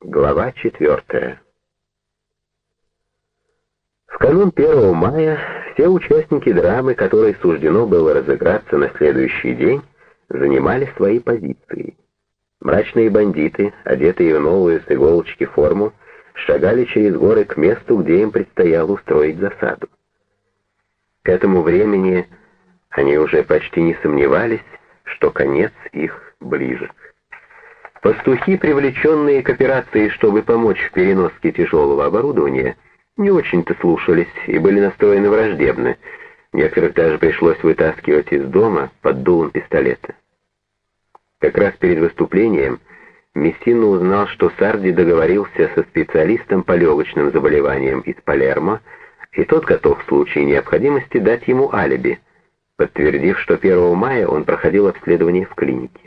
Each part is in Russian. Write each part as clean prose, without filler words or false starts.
Глава 4. В канун 1 мая все участники драмы, которой суждено было разыграться на следующий день, занимали свои позиции. Мрачные бандиты, одетые в новую с иголочки форму, шагали через горы к месту, где им предстояло устроить засаду. К этому времени они уже почти не сомневались, что конец их ближе. Пастухи, привлеченные к операции, чтобы помочь в переноске тяжелого оборудования, не очень-то слушались и были настроены враждебно. Некоторых даже пришлось вытаскивать из дома под дулом пистолета. Как раз перед выступлением Мессина узнал, что Сарди договорился со специалистом по легочным заболеваниям из Палермо, и тот готов в случае необходимости дать ему алиби, подтвердив, что 1 мая он проходил обследование в клинике.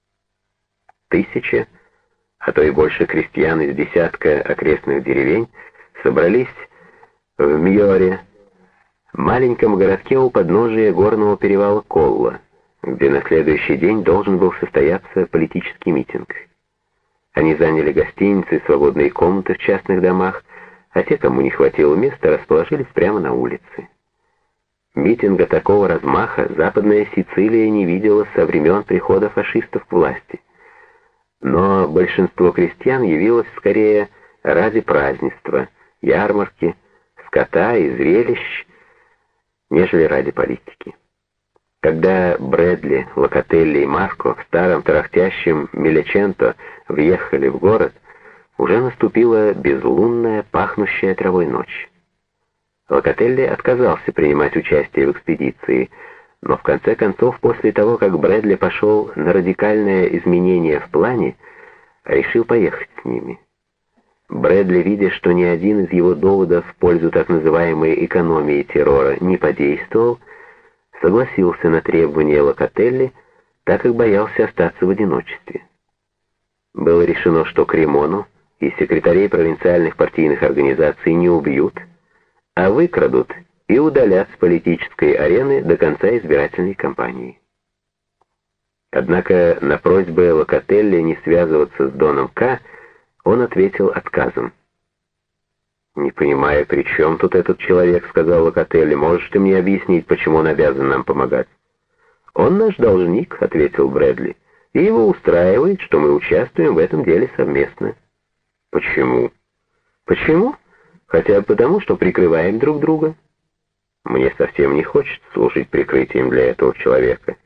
1000, а то и больше крестьян из десятка окрестных деревень собрались в Мьоре, маленьком городке у подножия горного перевала Колла, где на следующий день должен был состояться политический митинг. Они заняли гостиницы и свободные комнаты в частных домах, а те, кому не хватило места, расположились прямо на улице. Митинга такого размаха Западная Сицилия не видела со времен прихода фашистов к власти. Но большинство крестьян явилось скорее ради празднества, ярмарки, скота и зрелищ, нежели ради политики. Когда Брэдли, Локотелли и Марко в старом тарахтящем Милеченто въехали в город, уже наступила безлунная, пахнущая травой ночь. Локотелли отказался принимать участие в экспедиции, но в конце концов, после того, как Брэдли пошел на радикальное изменение в плане, решил поехать с ними. Брэдли, видя, что ни один из его доводов в пользу так называемой экономии террора не подействовал, согласился на требования Локотелли, так как боялся остаться в одиночестве. Было решено, что Кремону и секретарей провинциальных партийных организаций не убьют, а выкрадут и удалят с политической арены до конца избирательной кампании. Однако на просьбы Локотелли не связываться с Доном К. он ответил отказом. «Не понимаю, при чем тут этот человек», — сказал Локотелли. «Можешь ты мне объяснить, почему он обязан нам помогать?» «Он наш должник», — ответил Брэдли, — «и его устраивает, что мы участвуем в этом деле совместно». «Почему?» «Почему? Хотя бы потому, что прикрываем друг друга». «Мне совсем не хочется служить прикрытием для этого человека».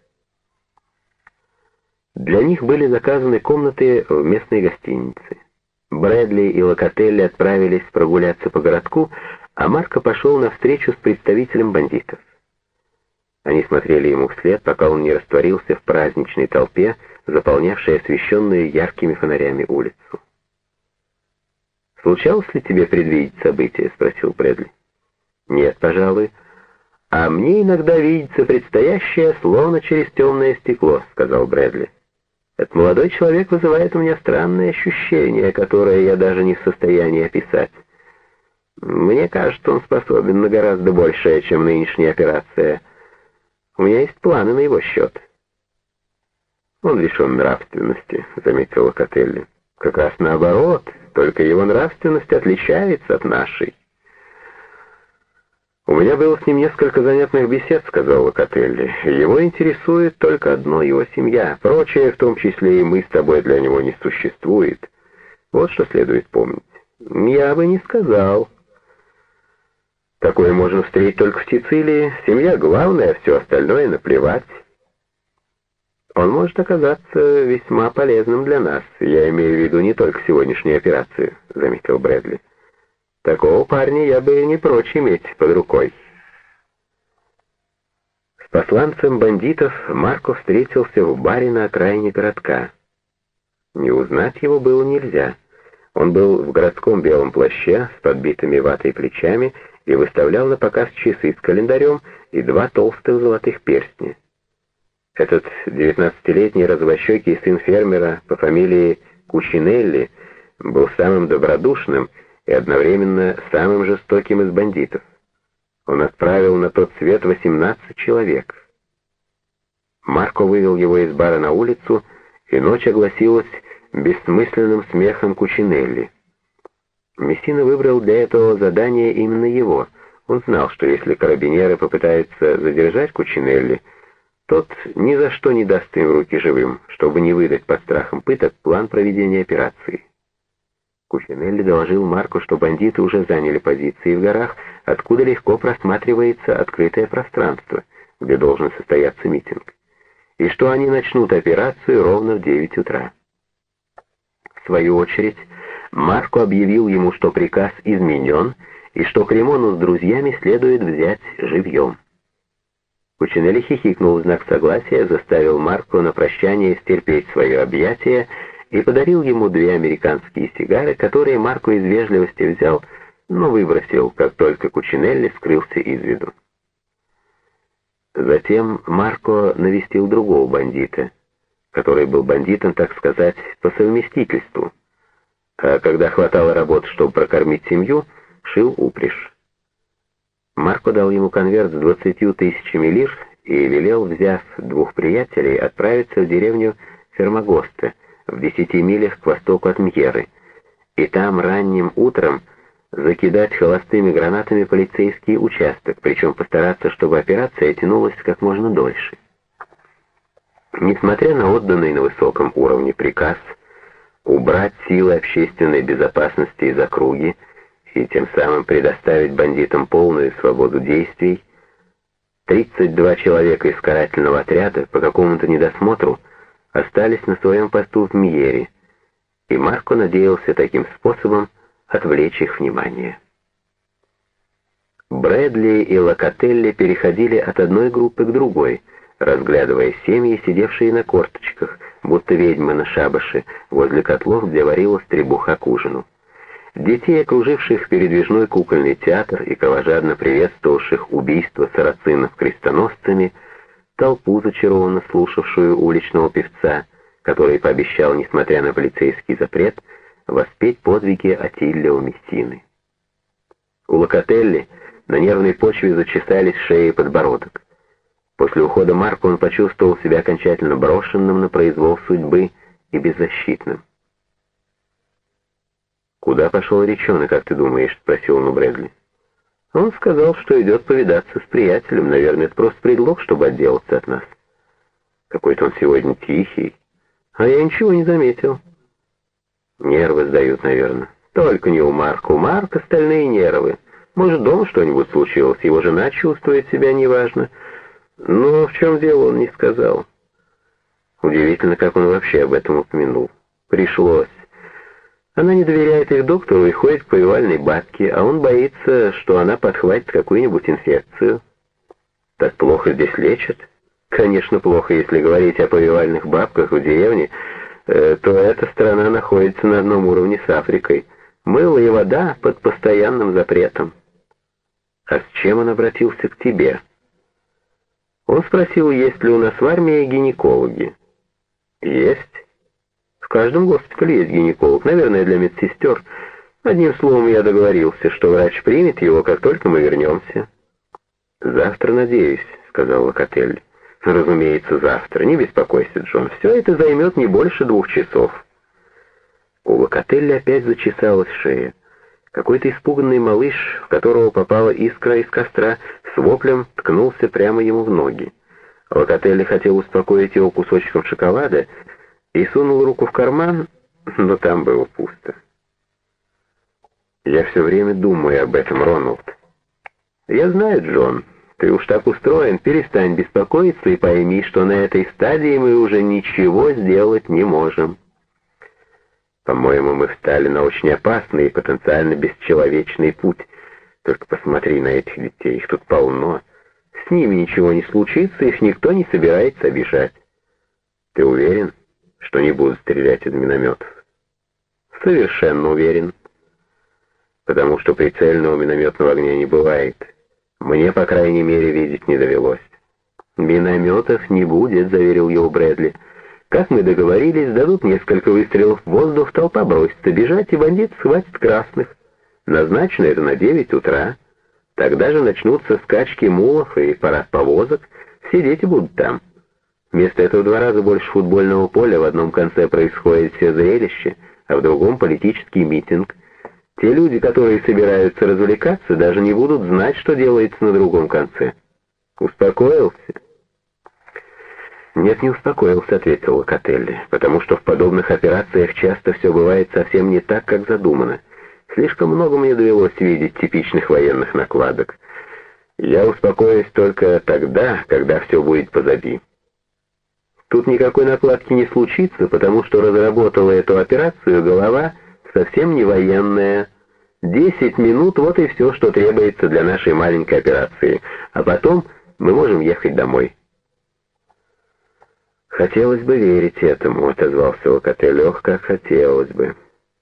Для них были заказаны комнаты в местной гостинице. Брэдли и Локотелли отправились прогуляться по городку, а Марко пошел на встречу с представителем бандитов. Они смотрели ему вслед, пока он не растворился в праздничной толпе, заполнявшей освещенную яркими фонарями улицу. «Случалось ли тебе предвидеть события?» — спросил Брэдли. «Нет, пожалуй. А мне иногда видится предстоящее, словно через темное стекло», — сказал Брэдли. «Этот молодой человек вызывает у меня странное ощущение, которое я даже не в состоянии описать. Мне кажется, он способен на гораздо большее, чем нынешняя операция. У меня есть планы на его счет». «Он лишен нравственности», — заметил Локотелли. «Как раз наоборот, только его нравственность отличается от нашей». «У меня было с ним несколько занятных бесед», — сказал Локотелли. «Его интересует только одно — его семья. Прочее, в том числе и мы с тобой, для него не существует. Вот что следует помнить». «Я бы не сказал. Такое можно встретить только в Сицилии. Семья главная, а все остальное наплевать». «Он может оказаться весьма полезным для нас. Я имею в виду не только сегодняшнюю операцию», — заметил Брэдли. «Такого парня я бы не прочь иметь под рукой». С посланцем бандитов Марко встретился в баре на окраине городка. Не узнать его было нельзя. Он был в городском белом плаще с подбитыми ватой плечами и выставлял на показ часы с календарем и 2 толстых золотых перстня. Этот 19-летний развощекий сын фермера по фамилии Кучинелли был самым добродушным и одновременно самым жестоким из бандитов. Он отправил на тот свет 18 человек. Марко вывел его из бара на улицу, и ночь огласилась бессмысленным смехом Кучинелли. Мессина выбрал для этого задания именно его. Он знал, что если карабинеры попытаются задержать Кучинелли, тот ни за что не даст им в руки живым, чтобы не выдать под страхом пыток план проведения операции. Кучинелли доложил Марко, что бандиты уже заняли позиции в горах, откуда легко просматривается открытое пространство, где должен состояться митинг, и что они начнут операцию ровно в 9 утра. В свою очередь, Марко объявил ему, что приказ изменен, и что Кремону с друзьями следует взять живьем. Кучинелли хихикнул в знак согласия, заставил Марко на прощание стерпеть свое объятие и подарил ему 2 американские сигары, которые Марко из вежливости взял, но выбросил, как только Кучинелли скрылся из виду. Затем Марко навестил другого бандита, который был бандитом, так сказать, по совместительству, а когда хватало работы, чтобы прокормить семью, шил упряжь. Марко дал ему конверт с 20 000 лир и велел, взяв 2 приятелей, отправиться в деревню Фермагоста, в 10 милях к востоку от Мьеры, и там ранним утром закидать холостыми гранатами полицейский участок, причем постараться, чтобы операция тянулась как можно дольше. Несмотря на отданный на высоком уровне приказ убрать силы общественной безопасности из округи и тем самым предоставить бандитам полную свободу действий, 32 человека из карательного отряда по какому-то недосмотру остались на своем посту в Мьере, и Марко надеялся таким способом отвлечь их внимание. Брэдли и Локотелли переходили от одной группы к другой, разглядывая семьи, сидевшие на корточках, будто ведьмы на шабаше, возле котлов, где варилась требуха к ужину. Детей, окруживших передвижной кукольный театр и кровожадно приветствовавших убийство сарацинов-крестоносцами, толпу, зачарованно слушавшую уличного певца, который пообещал, несмотря на полицейский запрет, воспеть подвиги Атиллио Мессины. У Локотелли на нервной почве зачесались шея и подбородок. После ухода Марко он почувствовал себя окончательно брошенным на произвол судьбы и беззащитным. «Куда пошел Риччоне, как ты думаешь?» — спросил он у Брэдли. «Он сказал, что идет повидаться с приятелем. Наверное, это просто предлог, чтобы отделаться от нас. Какой-то он сегодня тихий. А я ничего не заметил». «Нервы сдают, наверное. Только не у Марка. У Марка стальные нервы. Может, дома что-нибудь случилось, его жена чувствует себя неважно. Но в чем дело, он не сказал. Удивительно, как он вообще об этом упомянул. Пришлось. Она не доверяет их доктору и ходит к повивальной бабке, а он боится, что она подхватит какую-нибудь инфекцию. Так плохо здесь лечат? Конечно, плохо, если говорить о повивальных бабках в деревне, то эта страна находится на одном уровне с Африкой. Мыло и вода под постоянным запретом. А с чем он обратился к тебе? Он спросил, есть ли у нас в армии гинекологи. Есть. В каждом госпитале есть гинеколог, наверное, для медсестер. Одним словом, я договорился, что врач примет его, как только мы вернемся. «Завтра, надеюсь», — сказал Локотелли. «Разумеется, завтра. Не беспокойся, Джон. Все это займет не больше 2 часов». У Локотелли опять зачесалась шея. Какой-то испуганный малыш, в которого попала искра из костра, с воплем ткнулся прямо ему в ноги. Локотелли хотел успокоить его кусочком шоколада и сунул руку в карман, но там было пусто. «Я все время думаю об этом, Роналд». «Я знаю, Джон, ты уж так устроен, перестань беспокоиться и пойми, что на этой стадии мы уже ничего сделать не можем. По-моему, мы встали на очень опасный и потенциально бесчеловечный путь. Только посмотри на этих детей, их тут полно. С ними ничего не случится, их никто не собирается обижать. Ты уверен, что не будут стрелять из минометов?» «Совершенно уверен. Потому что прицельного минометного огня не бывает. Мне, по крайней мере, видеть не довелось». «Минометов не будет», — заверил его Брэдли. «Как мы договорились, дадут несколько выстрелов в воздух, толпа бросится бежать, и бандит схватит красных. Назначено это на 9 утра. Тогда же начнутся скачки мулов и парад повозок. Все дети будут там. Вместо этого 2 раза больше футбольного поля, в одном конце происходит все зрелище, а в другом политический митинг. Те люди, которые собираются развлекаться, даже не будут знать, что делается на другом конце. Успокоился? «Нет, не успокоился», — ответил Локотелли, «потому что в подобных операциях часто все бывает совсем не так, как задумано. Слишком много мне довелось видеть типичных военных накладок. Я успокоюсь только тогда, когда все будет позади. Тут никакой накладки не случится, потому что разработала эту операцию голова совсем не военная. 10 минут — вот и все, что требуется для нашей маленькой операции, а потом мы можем ехать домой». «Хотелось бы верить этому», — отозвался Локотелли. «Ох, как хотелось бы».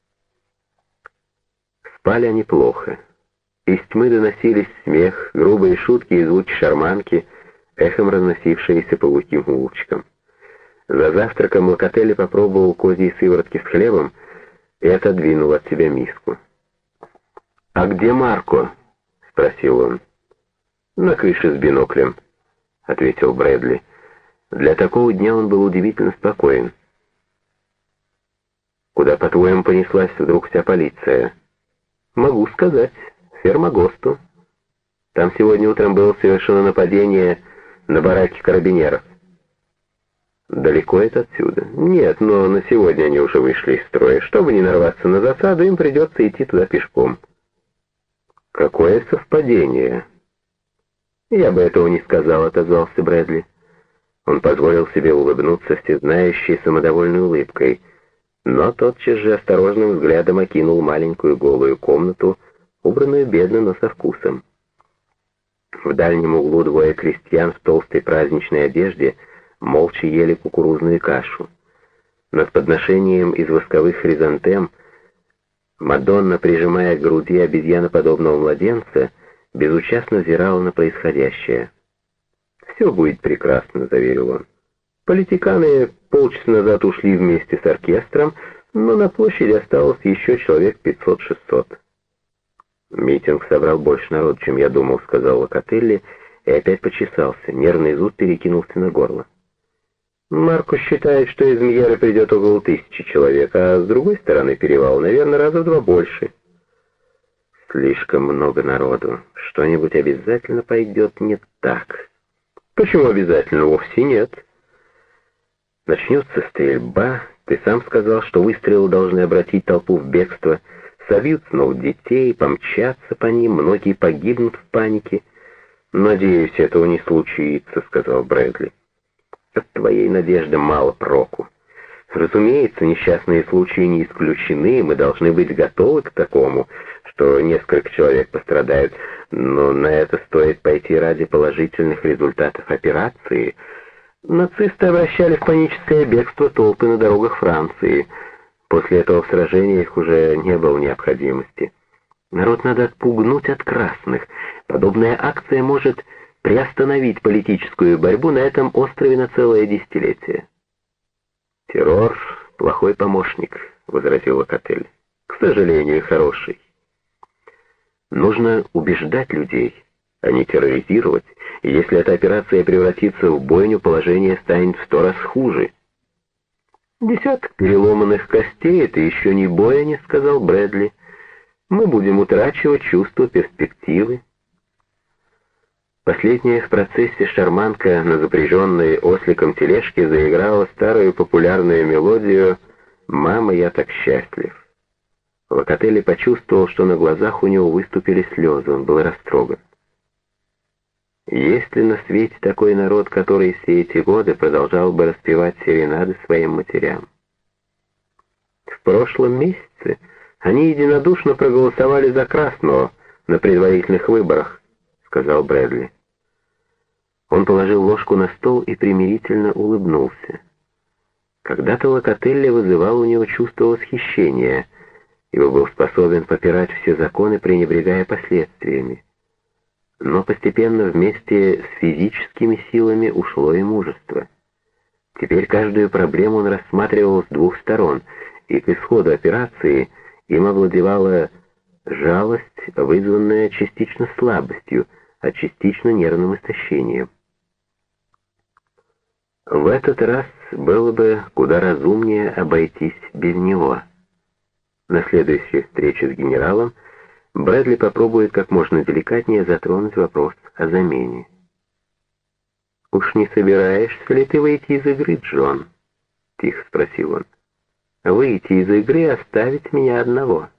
Спали они плохо. Из тьмы доносились смех, грубые шутки и звуки шарманки, эхом разносившиеся по глухим улочкам. За завтраком Локотелли попробовал козьи сыворотки с хлебом и отодвинул от себя миску. «А где Марко?» — спросил он. «На крыше с биноклем», — ответил Брэдли. Для такого дня он был удивительно спокоен. «Куда, по-твоему, понеслась вдруг вся полиция?» «Могу сказать. Фермагосту. Там сегодня утром было совершено нападение на бараки карабинеров». «Далеко это отсюда?» «Нет, но на сегодня они уже вышли из строя. Чтобы не нарваться на засаду, им придется идти туда пешком». «Какое совпадение!» «Я бы этого не сказал», — отозвался Брэдли. Он позволил себе улыбнуться всезнающей самодовольной улыбкой, но тотчас же осторожным взглядом окинул маленькую голую комнату, убранную бедно, но со вкусом. В дальнем углу 2 крестьян в толстой праздничной одежде молча ели кукурузную кашу. Над подношением из восковых хризантем Мадонна, прижимая к груди обезьяноподобного младенца, безучастно взирала на происходящее. «Все будет прекрасно», — заверил он. «Политиканы полчаса назад ушли вместе с оркестром, но на площади осталось еще человек 500-600. «Митинг собрал больше народу, чем я думал», — сказал Локотелли, и опять почесался. Нервный зуд перекинулся на горло. «Марко считает, что из Мьеры придет около 1000 человек, а с другой стороны перевала, наверное, раза в 2 больше». «Слишком много народу. Что-нибудь обязательно пойдет не так». «Почему обязательно? Вовсе нет». «Начнется стрельба. Ты сам сказал, что выстрелы должны обратить толпу в бегство. Собьют снова детей, помчатся по ним, многие погибнут в панике». «Надеюсь, этого не случится», — сказал Брэдли. «От твоей надежды мало проку. Разумеется, несчастные случаи не исключены, мы должны быть готовы к такому, что несколько человек пострадают, но на это стоит пойти ради положительных результатов операции. Нацисты обращали в паническое бегство толпы на дорогах Франции. После этого в сражениях уже не было необходимости. Народ надо отпугнуть от красных. Подобная акция может приостановить политическую борьбу на этом острове на целое десятилетие». «Террор — плохой помощник», — возразил Локотель. «К сожалению, хороший. Нужно убеждать людей, а не терроризировать, и если эта операция превратится в бойню, положение станет в 100 раз хуже». «Десяток переломанных костей — это еще не бойня», — сказал Брэдли. «Мы будем утрачивать чувство перспективы». Последняя в процессе шарманка на запряженной осликом тележке заиграла старую популярную мелодию «Мама, я так счастлив». Локотелли почувствовал, что на глазах у него выступили слезы, он был растроган. Есть ли на свете такой народ, который все эти годы продолжал бы распевать серенады своим матерям? В прошлом месяце они единодушно проголосовали за Красного на предварительных выборах, сказал Брэдли. Он положил ложку на стол и примирительно улыбнулся. Когда-то Локотелли вызывал у него чувство восхищения, ибо был способен попирать все законы, пренебрегая последствиями. Но постепенно вместе с физическими силами ушло и мужество. Теперь каждую проблему он рассматривал с 2 сторон, и к исходу операции им овладевала жалость, вызванная частично слабостью, а частично нервным истощением. В этот раз было бы куда разумнее обойтись без него. На следующей встрече с генералом Брэдли попробует как можно деликатнее затронуть вопрос о замене. «Уж не собираешься ли ты выйти из игры, Джон?» — тихо спросил он. «Выйти из игры и оставить меня одного».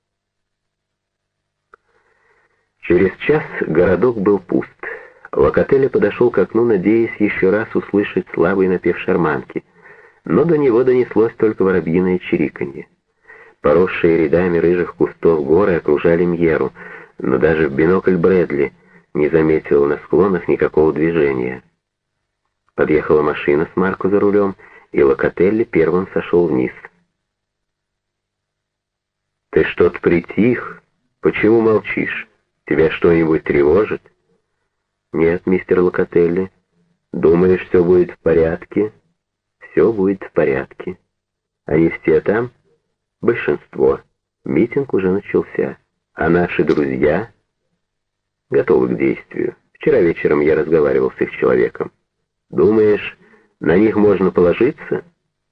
Через час городок был пуст. Локотелли подошел к окну, надеясь еще раз услышать слабый напев шарманки, но до него донеслось только воробьиное чириканье. Поросшие рядами рыжих кустов горы окружали Мьеру, но даже в бинокль Брэдли не заметил на склонах никакого движения. Подъехала машина с Марко за рулем, и Локотелли первым сошел вниз. «Ты что-то притих? Почему молчишь? Тебя что-нибудь тревожит?» «Нет, мистер Локотелли. Думаешь, все будет в порядке?» «Все будет в порядке. Они все там?» «Большинство. Митинг уже начался. А наши друзья?» «Готовы к действию. Вчера вечером я разговаривал с их человеком. Думаешь, на них можно положиться?»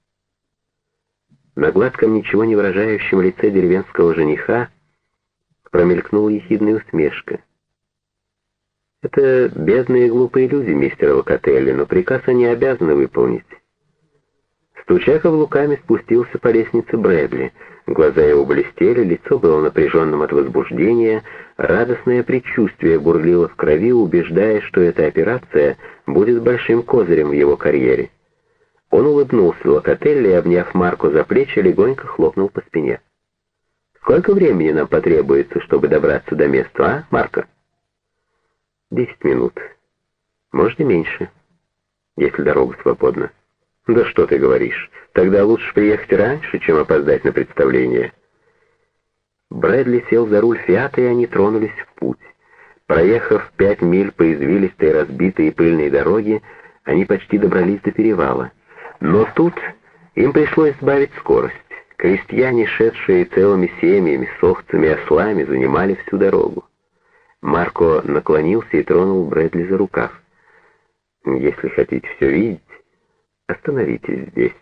На гладком, ничего не выражающем лице деревенского жениха промелькнула ехидная усмешка. «Это бедные и глупые люди, мистер Локотелли, но приказ они обязаны выполнить». Стуча каблуками, спустился по лестнице Брэдли. Глаза его блестели, лицо было напряженным от возбуждения, радостное предчувствие бурлило в крови, убеждая, что эта операция будет большим козырем в его карьере. Он улыбнулся Локотелли и, обняв Марко за плечи, легонько хлопнул по спине. «Сколько времени нам потребуется, чтобы добраться до места, а, Марко?» 10 минут. Может и меньше, если дорога свободна. Да что ты говоришь? Тогда лучше приехать раньше, чем опоздать на представление. Брэдли сел за руль «Фиата», и они тронулись в путь. Проехав 5 миль по извилистой, разбитой и пыльной дороге, они почти добрались до перевала. Но тут им пришлось сбавить скорость. Крестьяне, шедшие целыми семьями, с овцами и ослами, занимали всю дорогу. Марко наклонился и тронул Брэдли за рукав. «Если хотите все видеть, остановитесь здесь».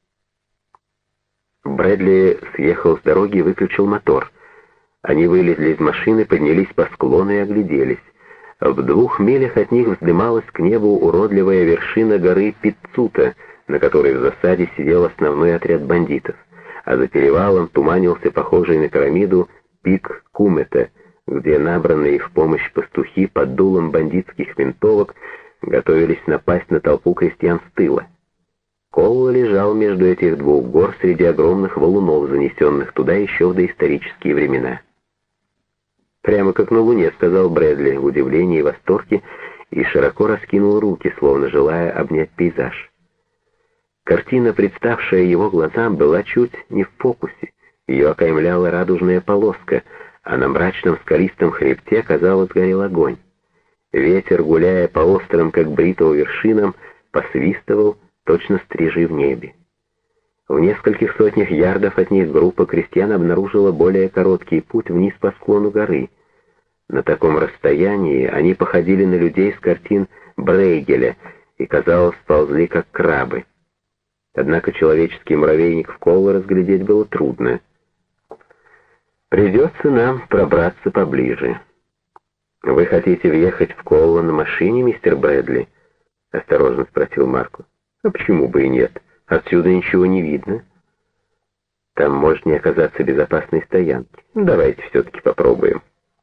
Брэдли съехал с дороги и выключил мотор. Они вылезли из машины, поднялись по склону и огляделись. В 2 милях от них вздымалась к небу уродливая вершина горы Пиццута, на которой в засаде сидел основной отряд бандитов, а за перевалом туманился похожий на пирамиду пик Кумета, где набранные в помощь пастухи под дулом бандитских винтовок готовились напасть на толпу крестьян с тыла. Колла лежал между этих 2 гор среди огромных валунов, занесенных туда еще в доисторические времена. «Прямо как на Луне», — сказал Брэдли в удивлении и восторге, и широко раскинул руки, словно желая обнять пейзаж. Картина, представшая его глазам, была чуть не в фокусе. Ее окаймляла радужная полоска, а на мрачном скалистом хребте, казалось, горел огонь. Ветер, гуляя по острым, как бритву, вершинам, посвистывал, точно стрижи в небе. В нескольких сотнях ярдов от них группа крестьян обнаружила более короткий путь вниз по склону горы. На таком расстоянии они походили на людей с картин Брейгеля и, казалось, ползли как крабы. Однако человеческий муравейник в Колло разглядеть было трудно. «Придется нам пробраться поближе». «Вы хотите въехать в Колло на машине, мистер Брэдли?» — осторожно спросил Марко. «А почему бы и нет? Отсюда ничего не видно. Там может не оказаться безопасной стоянки. Давайте все-таки попробуем».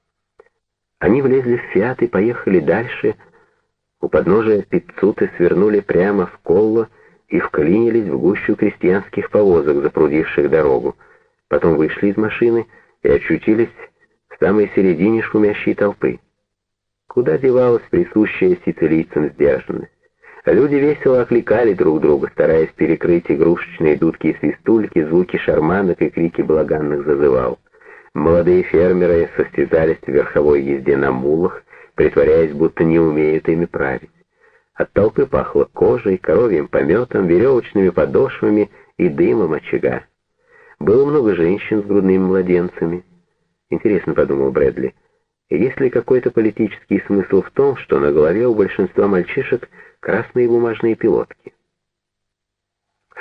Они влезли в «Фиат» и поехали дальше. У подножия Пиццуты свернули прямо в Колло и вклинились в гущу крестьянских повозок, запрудивших дорогу. Потом вышли из машины и очутились в самой середине шумящей толпы. Куда девалась присущая сицилийцам сдержанность? Люди весело окликали друг друга, стараясь перекрыть игрушечные дудки и свистульки, звуки шарманок и крики балаганных зазывал. Молодые фермеры состязались в верховой езде на мулах, притворяясь, будто не умеют ими править. От толпы пахло кожей, коровьим пометом, веревочными подошвами и дымом очага. Было много женщин с грудными младенцами. Интересно, подумал Брэдли, есть ли какой-то политический смысл в том, что на голове у большинства мальчишек красные бумажные пилотки?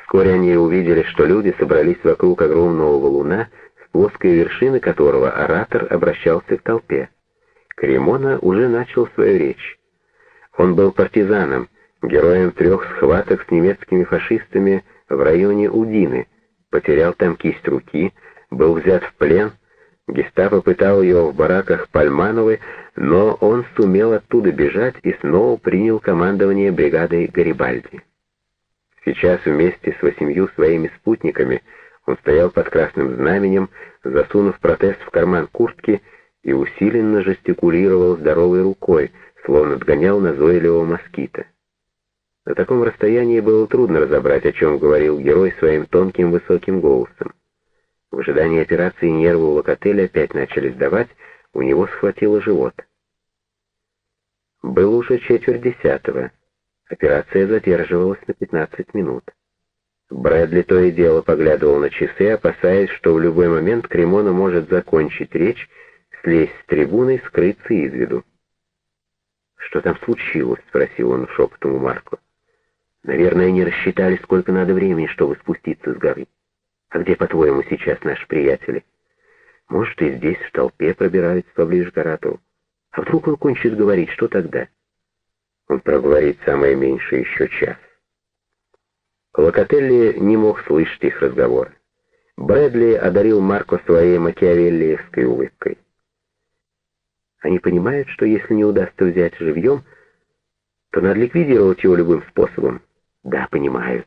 Вскоре они увидели, что люди собрались вокруг огромного валуна, с плоской вершины которого оратор обращался к толпе. Кремона уже начал свою речь. Он был партизаном, героем 3 схваток с немецкими фашистами в районе Удины, потерял там кисть руки, был взят в плен. Гестапо пытал его в бараках Пальмановой, но он сумел оттуда бежать и снова принял командование бригадой Гарибальди. Сейчас вместе с 8 своими спутниками он стоял под красным знаменем, засунув протез в карман куртки и усиленно жестикулировал здоровой рукой, словно отгонял назойливого москита. На таком расстоянии было трудно разобрать, о чем говорил герой своим тонким высоким голосом. В ожидании операции нервы у Локотеля опять начали сдавать, у него схватило живот. Было уже 9:45. Операция задерживалась на 15 минут. Брэдли то и дело поглядывал на часы, опасаясь, что в любой момент Кремона может закончить речь, слезть с трибуны и скрыться из виду. «Что там случилось?» — спросил он шепотом у Марко. «Наверное, не рассчитали, сколько надо времени, чтобы спуститься с горы. А где, по-твоему, сейчас наши приятели? Может, и здесь, в толпе, пробираются поближе к оратору. А вдруг он кончит говорить, что тогда?» «Он проговорит самое меньшее еще час». Локотелли не мог слышать их разговор. Брэдли одарил Марко своей макиавеллиевской улыбкой. «Они понимают, что если не удастся взять живьем, то надо ликвидировать его любым способом?» «Да, понимают».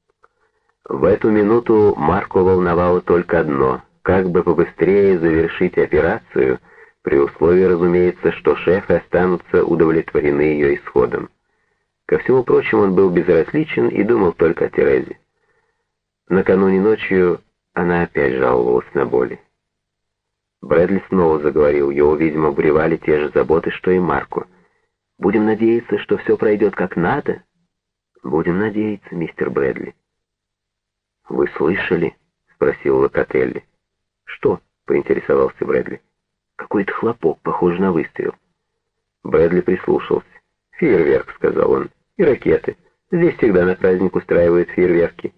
В эту минуту Марко волновало только одно — как бы побыстрее завершить операцию, при условии, разумеется, что шефы останутся удовлетворены ее исходом. Ко всему прочему, он был безразличен и думал только о Терезе. Накануне ночью она опять жаловалась на боли. Брэдли снова заговорил, его, видимо, буревали те же заботы, что и Марко. «Будем надеяться, что все пройдет как надо?» «Будем надеяться, мистер Брэдли». «Вы слышали?» — спросил Локотелли. «Что?» — поинтересовался Брэдли. «Какой-то хлопок, похож на выстрел». Брэдли прислушался. «Фейерверк», — сказал он, — «и ракеты. Здесь всегда на праздник устраивают фейерверки».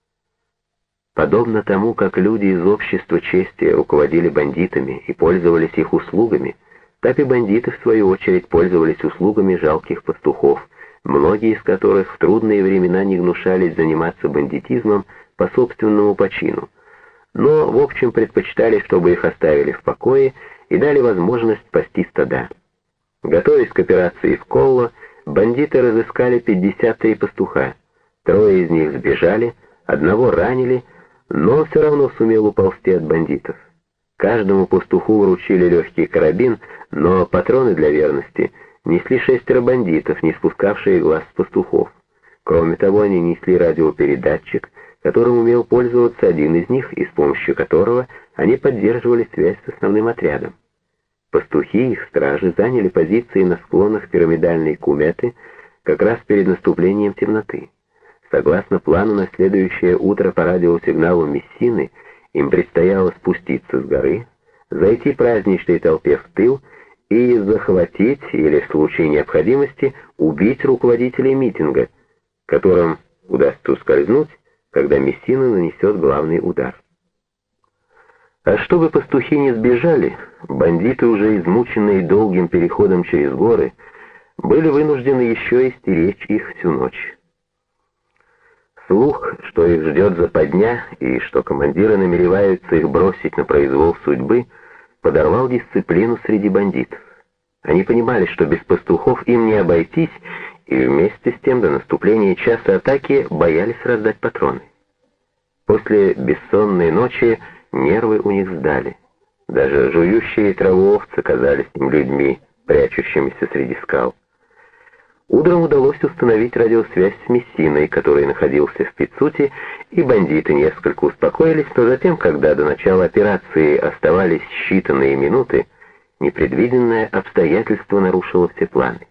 Подобно тому, как люди из общества чести руководили бандитами и пользовались их услугами, так и бандиты, в свою очередь, пользовались услугами жалких пастухов, многие из которых в трудные времена не гнушались заниматься бандитизмом по собственному почину, но, в общем, предпочитали, чтобы их оставили в покое и дали возможность пасти стада. Готовясь к операции в Колло, бандиты разыскали 53 пастуха. 3 из них сбежали, 1 ранили, но он все равно сумел уползти от бандитов. Каждому пастуху вручили легкий карабин, но патроны для верности несли 6 бандитов, не спускавшие глаз с пастухов. Кроме того, они несли радиопередатчик, которым умел пользоваться один из них, и с помощью которого они поддерживали связь с основным отрядом. Пастухи и их стражи заняли позиции на склонах пирамидальной куметы как раз перед наступлением темноты. Согласно плану, на следующее утро по радиосигналу Мессины им предстояло спуститься с горы, зайти праздничной толпе в тыл и захватить, или в случае необходимости, убить руководителей митинга, которым удастся ускользнуть, когда Мессина нанесет главный удар. А чтобы пастухи не сбежали, бандиты, уже измученные долгим переходом через горы, были вынуждены еще и стеречь их всю ночь. Слух, что их ждет западня и что командиры намереваются их бросить на произвол судьбы, подорвал дисциплину среди бандитов. Они понимали, что без пастухов им не обойтись, и вместе с тем до наступления часа атаки боялись раздать патроны. После бессонной ночи нервы у них сдали. Даже жующие траву овцы казались им людьми, прячущимися среди скал. Утром удалось установить радиосвязь с Мессиной, который находился в Пиццуте, и бандиты несколько успокоились, но затем, когда до начала операции оставались считанные минуты, непредвиденное обстоятельство нарушило все планы.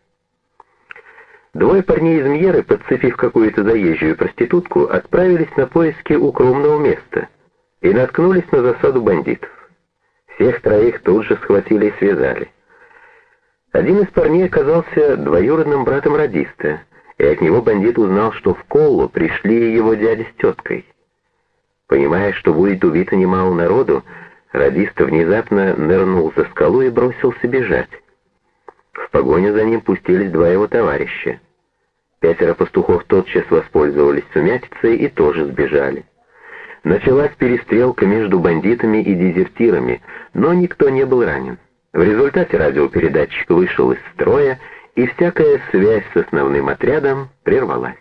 2 парней из Мьеры, подцепив какую-то заезжую проститутку, отправились на поиски укромного места и наткнулись на засаду бандитов. Всех 3 тут же схватили и связали. Один из парней оказался двоюродным братом радиста, и от него бандит узнал, что в Коллу пришли его дядя с теткой. Понимая, что будет убито немало народу, радист внезапно нырнул за скалу и бросился бежать. В погоню за ним пустились два его товарища. 5 пастухов тотчас воспользовались сумятицей и тоже сбежали. Началась перестрелка между бандитами и дезертирами, но никто не был ранен. В результате радиопередатчик вышел из строя, и всякая связь с основным отрядом прервалась.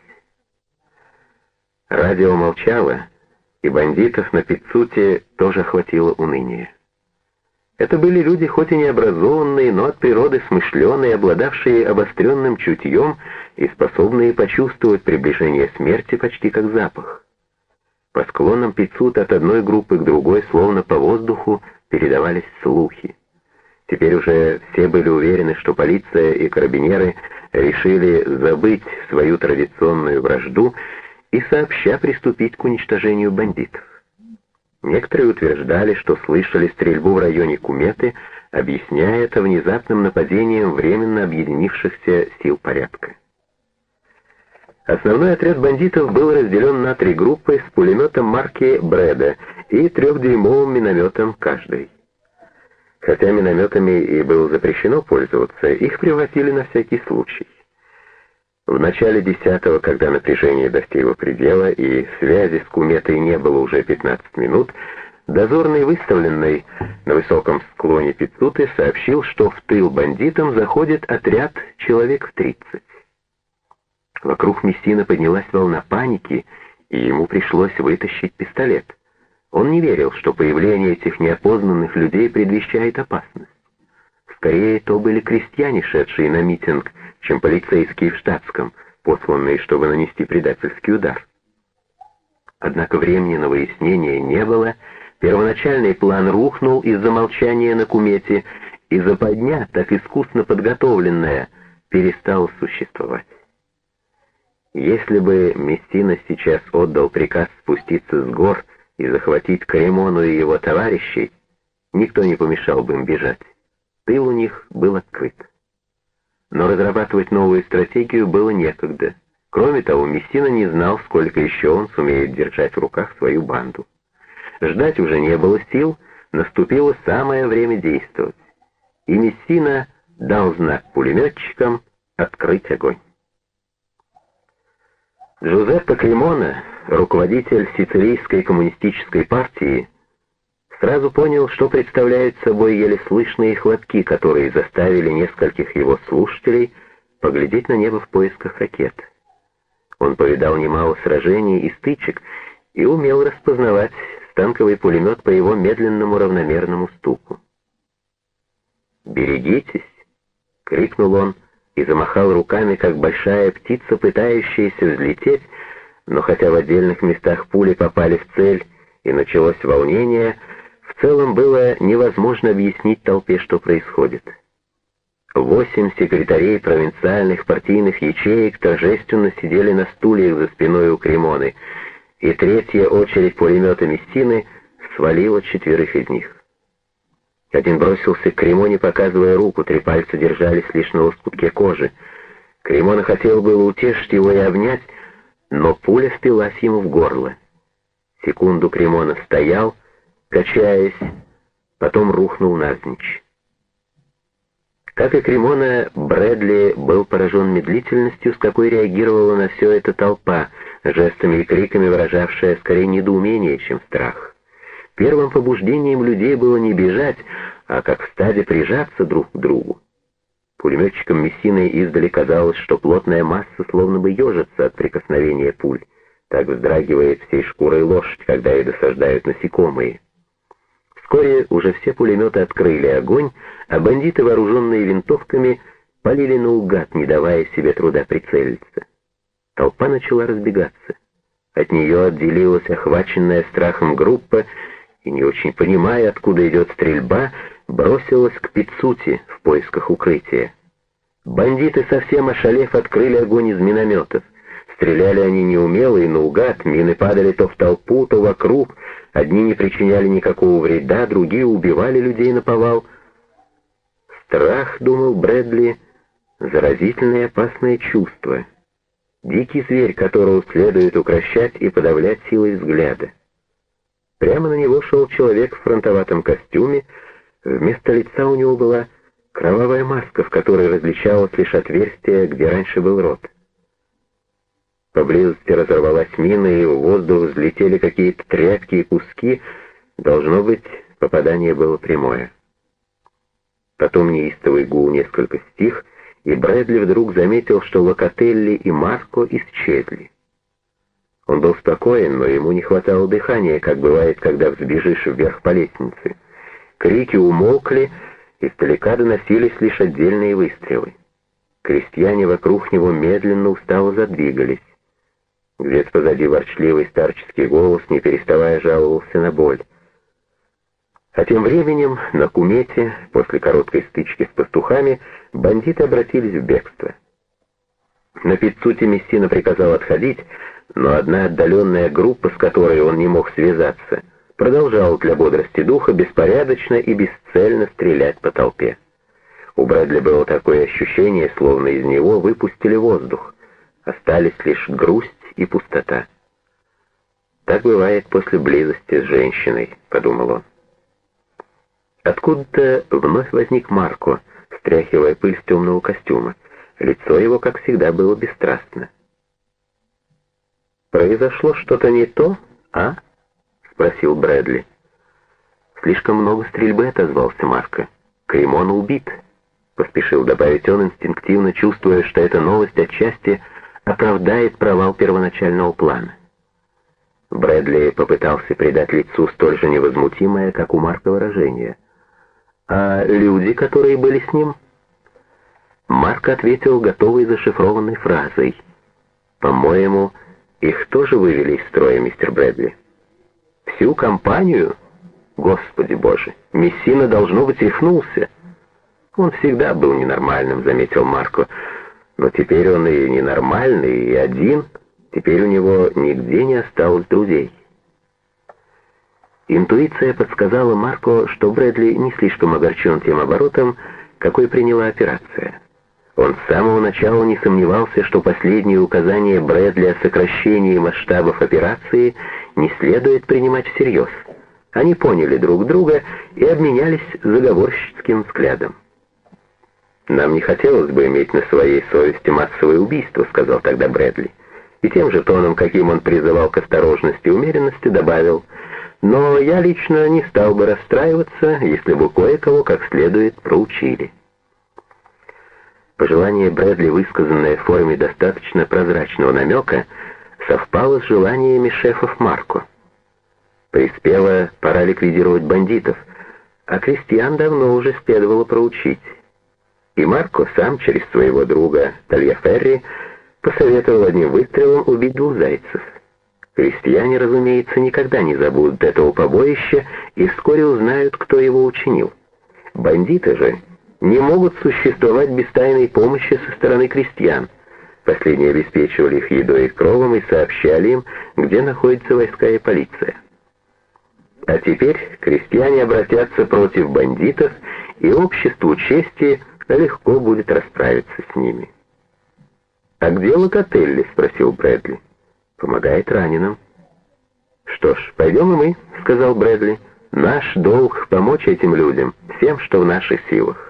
Радио молчало, и бандитов на Пиццуте тоже охватило уныние. Это были люди, хоть и необразованные, но от природы смышленые, обладавшие обостренным чутьем и способные почувствовать приближение смерти почти как запах. По склонам Пиццута от одной группы к другой, словно по воздуху, передавались слухи. Теперь уже все были уверены, что полиция и карабинеры решили забыть свою традиционную вражду и сообща приступить к уничтожению бандитов. Некоторые утверждали, что слышали стрельбу в районе Куметы, объясняя это внезапным нападением временно объединившихся сил порядка. Основной отряд бандитов был разделен на 3 группы с пулеметом марки Бреда и 3-дюймовым минометом каждой. Хотя минометами и было запрещено пользоваться, их превратили на всякий случай. В начале 10-го, когда напряжение достигло предела и связи с Куметой не было уже 15 минут, дозорный, выставленный на высоком склоне Пиццуты, сообщил, что в тыл бандитам заходит отряд человек в 30. Вокруг Мессина поднялась волна паники, и ему пришлось вытащить пистолет. Он не верил, что появление этих неопознанных людей предвещает опасность. Скорее, то были крестьяне, шедшие на митинг, чем полицейские в штатском, посланные, чтобы нанести предательский удар. Однако времени на выяснение не было, первоначальный план рухнул из-за молчания на Кумете, и западня, так искусно подготовленная, перестала существовать. Если бы Мессина сейчас отдал приказ спуститься с гор и захватить Кремону и его товарищей, никто не помешал бы им бежать. Тыл у них был открыт. Но разрабатывать новую стратегию было некогда. Кроме того, Мессина не знал, сколько еще он сумеет держать в руках свою банду. Ждать уже не было сил, наступило самое время действовать. И Мессина дал знак пулеметчикам открыть огонь. Джузеппе Кремона, руководитель Сицилийской коммунистической партии, сразу понял, что представляют собой еле слышные хлопки, которые заставили нескольких его слушателей поглядеть на небо в поисках ракет. Он повидал немало сражений и стычек и умел распознавать станковый пулемет по его медленному равномерному стуку. «Берегитесь!» — крикнул он и замахал руками, как большая птица, пытающаяся взлететь, но хотя в отдельных местах пули попали в цель и началось волнение, в целом было невозможно объяснить толпе, что происходит. 8 секретарей провинциальных партийных ячеек торжественно сидели на стульях за спиной у Кремоны, и 3-я очередь пулемета Мессины свалила 4 из них. Один бросился к Кремоне, показывая руку, 3 пальца держались лишь на лоскутке кожи. Кремона хотел было утешить его и обнять, но пуля впилась ему в горло. Секунду Кремона стоял, качаясь, потом рухнул навзничь. Как и Кремона, Брэдли был поражен медлительностью, с какой реагировала на все это толпа, жестами и криками выражавшая скорее недоумение, чем страх. Первым побуждением людей было не бежать, а как в стаде прижаться друг к другу. Пулеметчикам Мессины издали казалось, что плотная масса словно бы ежится от прикосновения пуль. Так вздрагивает всей шкурой лошадь, когда ей досаждают насекомые. Вскоре уже все пулеметы открыли огонь, а бандиты, вооруженные винтовками, палили наугад, не давая себе труда прицелиться. Толпа начала разбегаться. От нее отделилась охваченная страхом группа и, не очень понимая, откуда идет стрельба, бросилась к Пиццуте в поисках укрытия. Бандиты, совсем ошалев, открыли огонь из минометов. Стреляли они неумело и наугад, мины падали то в толпу, то вокруг, одни не причиняли никакого вреда, другие убивали людей наповал. Страх, думал Брэдли, заразительное и опасное чувство. дикий зверь, которого следует укрощать и подавлять силой взгляда. Прямо на него шел человек в фронтоватом костюме, вместо лица у него была кровавая маска, в которой различалось лишь отверстие, где раньше был рот. Поблизости разорвалась мина, и в воздух взлетели какие-то тряпки и куски. Должно быть, попадание было прямое. Потом неистовый гул несколько стих, и Брэдли вдруг заметил, что Локотелли и Марко исчезли. Он был спокоен, но ему не хватало дыхания, как бывает, когда взбежишь вверх по лестнице. Крики умолкли, издалека доносились лишь отдельные выстрелы. Крестьяне вокруг него медленно, устало задвигались. Где-то позади ворчливый старческий голос, не переставая, жаловался на боль. А тем временем на кумете, после короткой стычки с пастухами, бандиты обратились в бегство. На Пиццуте Мессина приказал отходить, но одна отдаленная группа, с которой он не мог связаться, продолжала для бодрости духа беспорядочно и бесцельно стрелять по толпе. У Брэдли было такое ощущение, словно из него выпустили воздух. Остались лишь грусть и пустота. «Так бывает после близости с женщиной», — подумал он. Откуда-то вновь возник Марко, стряхивая пыль с темного костюма. Лицо его, как всегда, было бесстрастно. «Произошло что-то не то, а?» — спросил Брэдли. «Слишком много стрельбы», — отозвался Марко. «Кремон убит», — поспешил добавить он, инстинктивно чувствуя, что эта новость отчасти оправдает провал первоначального плана. Брэдли попытался придать лицу столь же невозмутимое, как у Марка, выражение. «А люди, которые были с ним?» Марк ответил готовой зашифрованной фразой. «По-моему, их тоже вывели из строя, мистер Брэдли». «Всю компанию? Господи Боже, Мессина, должно быть, рехнулся». «Он всегда был ненормальным», — заметил Марко. «Но теперь он и ненормальный, и один. Теперь у него нигде не осталось друзей». Интуиция подсказала Марко, что Брэдли не слишком огорчен тем оборотом, какой приняла операция. Он с самого начала не сомневался, что последние указания Брэдли о сокращении масштабов операции не следует принимать всерьез. Они поняли друг друга и обменялись заговорщицким взглядом. «Нам не хотелось бы иметь на своей совести массовое убийство», — сказал тогда Брэдли. И тем же тоном, каким он призывал к осторожности и умеренности, добавил: «Но я лично не стал бы расстраиваться, если бы кое-кого как следует проучили». Пожелание Брэдли, высказанное в форме достаточно прозрачного намека, совпало с желаниями шефов Марко. Приспела пора ликвидировать бандитов, а крестьян давно уже следовало проучить. И Марко сам через своего друга Тальяферри посоветовал одним выстрелом убить 2 зайцев. Крестьяне, разумеется, никогда не забудут этого побоища и вскоре узнают, кто его учинил. Бандиты же не могут существовать без тайной помощи со стороны крестьян. Последние обеспечивали их едой и кровом и сообщали им, где находятся войска и полиция. А теперь крестьяне обратятся против бандитов, и обществу чести легко будет расправиться с ними. «А где Локотелли?» — спросил Брэдли. «Помогает раненым». «Что ж, пойдем и мы», — сказал Брэдли. «Наш долг — помочь этим людям, всем, что в наших силах».